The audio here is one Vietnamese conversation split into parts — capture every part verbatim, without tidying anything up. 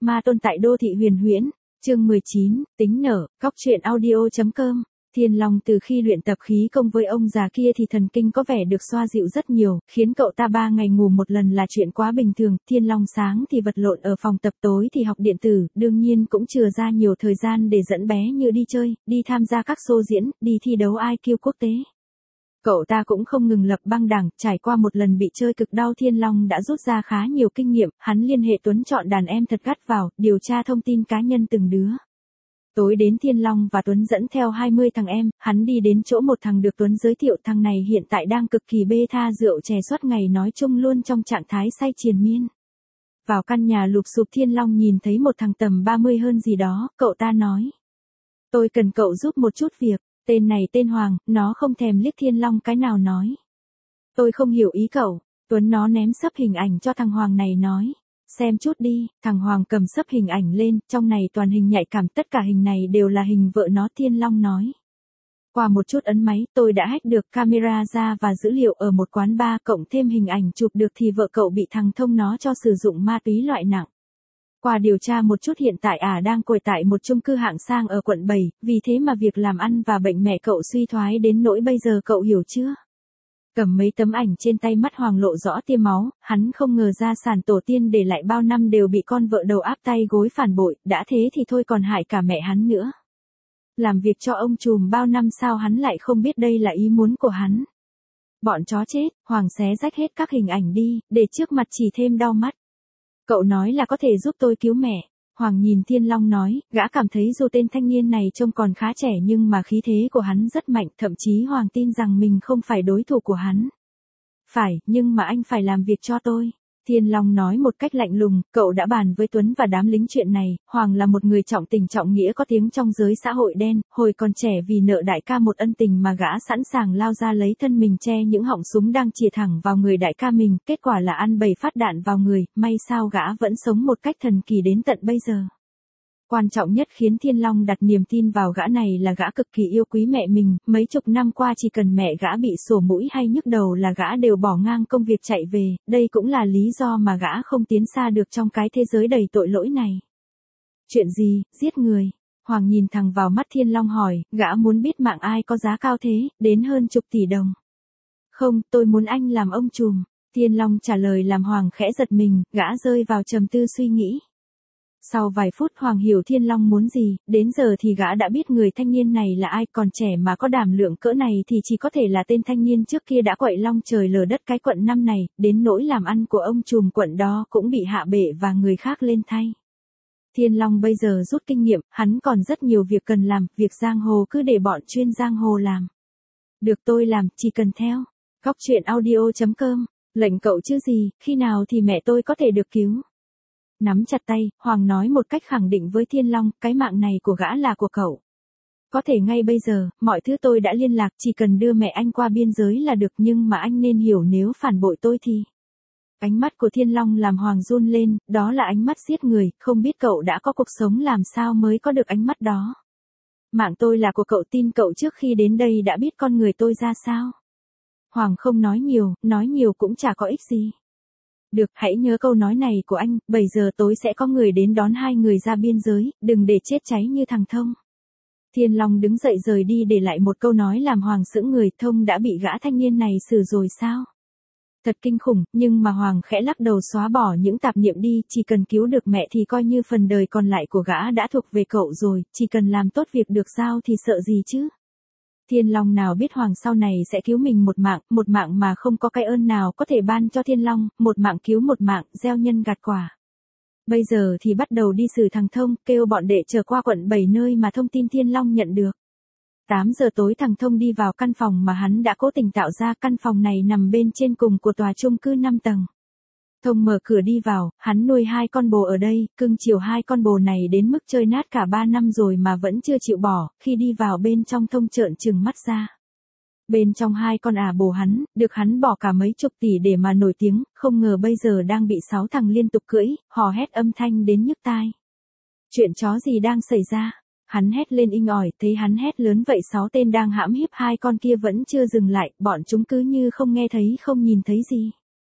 Ma tôn tại đô thị huyền huyễn, chương mười chín, tính nở, cóc truyện audio.com. Thiên Long từ khi luyện tập khí công với ông già kia thì thần kinh có vẻ được xoa dịu rất nhiều, khiến cậu ta ba ngày ngủ một lần là chuyện quá bình thường. Thiên Long sáng thì vật lộn ở phòng tập, tối thì học điện tử, đương nhiên cũng chừa ra nhiều thời gian để dẫn bé Như đi chơi, đi tham gia các show diễn, đi thi đấu i kiu quốc tế. Cậu ta cũng không ngừng lập băng đảng, trải qua một lần bị chơi cực đau Thiên Long đã rút ra khá nhiều kinh nghiệm, hắn liên hệ Tuấn chọn đàn em thật gắt vào, điều tra thông tin cá nhân từng đứa. Tối đến Thiên Long và Tuấn dẫn theo hai mươi thằng em, hắn đi đến chỗ một thằng được Tuấn giới thiệu, thằng này hiện tại đang cực kỳ bê tha rượu chè suốt ngày, nói chung luôn trong trạng thái say triền miên. Vào căn nhà lụp xụp, Thiên Long nhìn thấy một thằng tầm ba mươi hơn gì đó, cậu ta nói: "Tôi cần cậu giúp một chút việc." Tên này tên Hoàng, nó không thèm liếc Thiên Long cái nào nói: "Tôi không hiểu ý cậu." Tuấn nó ném sấp hình ảnh cho thằng Hoàng này nói: "Xem chút đi." Thằng Hoàng cầm sấp hình ảnh lên, trong này toàn hình nhạy cảm, tất cả hình này đều là hình vợ nó. Thiên Long nói: "Qua một chút ấn máy, tôi đã hack được camera ra và dữ liệu ở một quán bar, cộng thêm hình ảnh chụp được thì vợ cậu bị thằng Thông nó cho sử dụng ma túy loại nặng. Qua điều tra một chút, hiện tại ả à đang cồi tại một chung cư hạng sang ở quận bảy, vì thế mà việc làm ăn và bệnh mẹ cậu suy thoái đến nỗi bây giờ, cậu hiểu chưa?" Cầm mấy tấm ảnh trên tay, mắt Hoàng lộ rõ tia máu, hắn không ngờ gia sản tổ tiên để lại bao năm đều bị con vợ đầu áp tay gối phản bội, đã thế thì thôi còn hại cả mẹ hắn nữa. Làm việc cho ông trùm bao năm sao hắn lại không biết đây là ý muốn của hắn. Bọn chó chết. Hoàng xé rách hết các hình ảnh đi, để trước mặt chỉ thêm đau mắt. "Cậu nói là có thể giúp tôi cứu mẹ." Hoàng nhìn Thiên Long nói, gã cảm thấy dù tên thanh niên này trông còn khá trẻ nhưng mà khí thế của hắn rất mạnh, thậm chí Hoàng tin rằng mình không phải đối thủ của hắn. "Phải, nhưng mà anh phải làm việc cho tôi." Thiên Long nói một cách lạnh lùng, "Cậu đã bàn với Tuấn và đám lính chuyện này." Hoàng là một người trọng tình trọng nghĩa, có tiếng trong giới xã hội đen, hồi còn trẻ vì nợ đại ca một ân tình mà gã sẵn sàng lao ra lấy thân mình che những họng súng đang chĩa thẳng vào người đại ca mình, kết quả là ăn bảy phát đạn vào người, may sao gã vẫn sống một cách thần kỳ đến tận bây giờ. Quan trọng nhất khiến Thiên Long đặt niềm tin vào gã này là gã cực kỳ yêu quý mẹ mình, mấy chục năm qua chỉ cần mẹ gã bị sổ mũi hay nhức đầu là gã đều bỏ ngang công việc chạy về, đây cũng là lý do mà gã không tiến xa được trong cái thế giới đầy tội lỗi này. "Chuyện gì, giết người?" Hoàng nhìn thẳng vào mắt Thiên Long hỏi, gã muốn biết mạng ai có giá cao thế, đến hơn chục tỷ đồng. "Không, tôi muốn anh làm ông trùm." Thiên Long trả lời làm Hoàng khẽ giật mình, gã rơi vào trầm tư suy nghĩ. Sau vài phút Hoàng hiểu Thiên Long muốn gì, đến giờ thì gã đã biết người thanh niên này là ai, còn trẻ mà có đảm lượng cỡ này thì chỉ có thể là tên thanh niên trước kia đã quậy long trời lở đất cái quận năm này, đến nỗi làm ăn của ông trùm quận đó cũng bị hạ bệ và người khác lên thay. Thiên Long bây giờ rút kinh nghiệm, hắn còn rất nhiều việc cần làm, việc giang hồ cứ để bọn chuyên giang hồ làm. "Được, tôi làm, chỉ cần theo." Cóc truyện audio.com. "Lệnh cậu chứ gì, khi nào thì mẹ tôi có thể được cứu?" Nắm chặt tay, Hoàng nói một cách khẳng định với Thiên Long, "Cái mạng này của gã là của cậu. Có thể ngay bây giờ, mọi thứ tôi đã liên lạc, chỉ cần đưa mẹ anh qua biên giới là được, nhưng mà anh nên hiểu nếu phản bội tôi thì..." Ánh mắt của Thiên Long làm Hoàng run lên, đó là ánh mắt giết người, không biết cậu đã có cuộc sống làm sao mới có được ánh mắt đó. "Mạng tôi là của cậu, tin cậu trước khi đến đây đã biết con người tôi ra sao." Hoàng không nói nhiều, nói nhiều cũng chả có ích gì. "Được, hãy nhớ câu nói này của anh, bảy giờ tối sẽ có người đến đón hai người ra biên giới, đừng để chết cháy như thằng Thông." Thiên Long đứng dậy rời đi để lại một câu nói làm Hoàng sững người, Thông đã bị gã thanh niên này xử rồi sao? Thật kinh khủng, nhưng mà Hoàng khẽ lắc đầu xóa bỏ những tạp niệm đi, chỉ cần cứu được mẹ thì coi như phần đời còn lại của gã đã thuộc về cậu rồi, chỉ cần làm tốt việc được giao thì sợ gì chứ? Thiên Long nào biết Hoàng sau này sẽ cứu mình một mạng, một mạng mà không có cái ơn nào có thể ban cho Thiên Long, một mạng cứu một mạng, gieo nhân gặt quả. Bây giờ thì bắt đầu đi xử thằng Thông, kêu bọn đệ chờ qua quận bảy nơi mà thông tin Thiên Long nhận được. tám giờ tối thằng Thông đi vào căn phòng mà hắn đã cố tình tạo ra, căn phòng này nằm bên trên cùng của tòa chung cư năm tầng. Thông mở cửa đi vào, hắn nuôi hai con bồ ở đây, cưng chiều hai con bồ này đến mức chơi nát cả ba năm rồi mà vẫn chưa chịu bỏ, khi đi vào bên trong Thông trợn trừng mắt ra. Bên trong hai con ả bồ hắn, được hắn bỏ cả mấy chục tỷ để mà nổi tiếng, không ngờ bây giờ đang bị sáu thằng liên tục cưỡi, hò hét âm thanh đến nhức tai. Chuyện chó gì đang xảy ra? Hắn hét lên inh ỏi, thấy hắn hét lớn vậy sáu tên đang hãm hiếp hai con kia vẫn chưa dừng lại, bọn chúng cứ như không nghe thấy không nhìn thấy gì.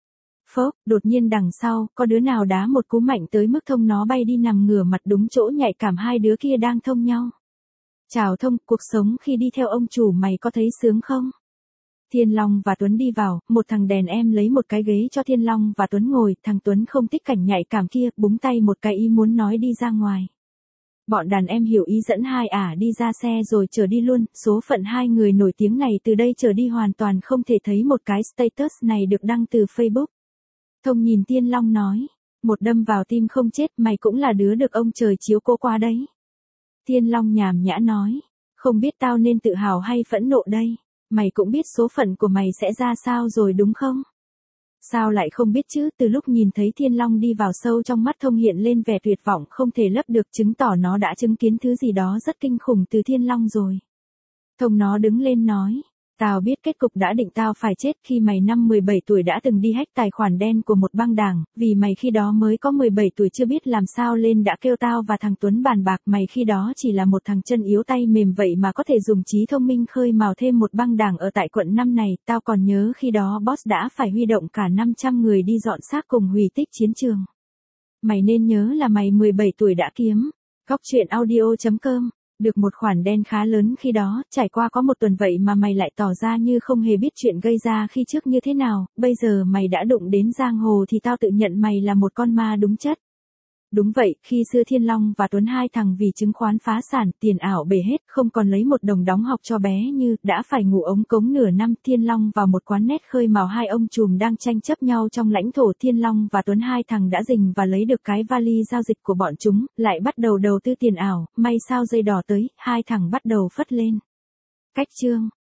Phốc, đột nhiên đằng sau, có đứa nào đá một cú mạnh tới mức Thông nó bay đi nằm ngửa mặt đúng chỗ nhạy cảm hai đứa kia đang thông nhau. Chào Thông, cuộc sống khi đi theo ông chủ mày có thấy sướng không? Thiên Long và Tuấn đi vào, một thằng đèn em lấy một cái ghế cho Thiên Long và Tuấn ngồi, thằng Tuấn không thích cảnh nhạy cảm kia, búng tay một cái ý muốn nói đi ra ngoài. Bọn đàn em hiểu ý dẫn hai ả đi ra xe rồi chở đi luôn, số phận hai người nổi tiếng này từ đây trở đi hoàn toàn không thể thấy một cái status này được đăng từ Facebook. Thông nhìn Thiên Long nói, một đâm vào tim không chết, mày cũng là đứa được ông trời chiếu cố qua đấy. Thiên Long nhàm nhã nói, không biết tao nên tự hào hay phẫn nộ đây, mày cũng biết số phận của mày sẽ ra sao rồi đúng không? Sao lại không biết chứ, từ lúc nhìn thấy Thiên Long đi vào sâu trong mắt Thông hiện lên vẻ tuyệt vọng không thể lấp được, chứng tỏ nó đã chứng kiến thứ gì đó rất kinh khủng từ Thiên Long rồi. Thông nó đứng lên nói, tao biết kết cục đã định, tao phải chết. Khi mày năm mười bảy tuổi đã từng đi hack tài khoản đen của một băng đảng, vì mày khi đó mới có mười bảy tuổi chưa biết làm sao lên đã kêu tao và thằng Tuấn bàn bạc, mày khi đó chỉ là một thằng chân yếu tay mềm vậy mà có thể dùng trí thông minh khơi mào thêm một băng đảng ở tại quận năm này, tao còn nhớ khi đó boss đã phải huy động cả năm trăm người đi dọn xác cùng hủy tích chiến trường. Mày nên nhớ là mày mười bảy tuổi đã kiếm Cóc Truyện Audio chấm com được một khoản đen khá lớn khi đó, trải qua có một tuần vậy mà mày lại tỏ ra như không hề biết chuyện gây ra khi trước như thế nào, bây giờ mày đã đụng đến giang hồ thì tao tự nhận mày là một con ma đúng chất. Đúng vậy, khi xưa Thiên Long và Tuấn hai thằng vì chứng khoán phá sản, tiền ảo bể hết, không còn lấy một đồng đóng học cho bé Như, đã phải ngủ ống cống nửa năm. Thiên Long vào một quán net khơi mào hai ông trùm đang tranh chấp nhau trong lãnh thổ. Thiên Long và Tuấn hai thằng đã rình và lấy được cái vali giao dịch của bọn chúng, lại bắt đầu đầu tư tiền ảo, may sao dây đỏ tới, hai thằng bắt đầu phất lên. Cách chương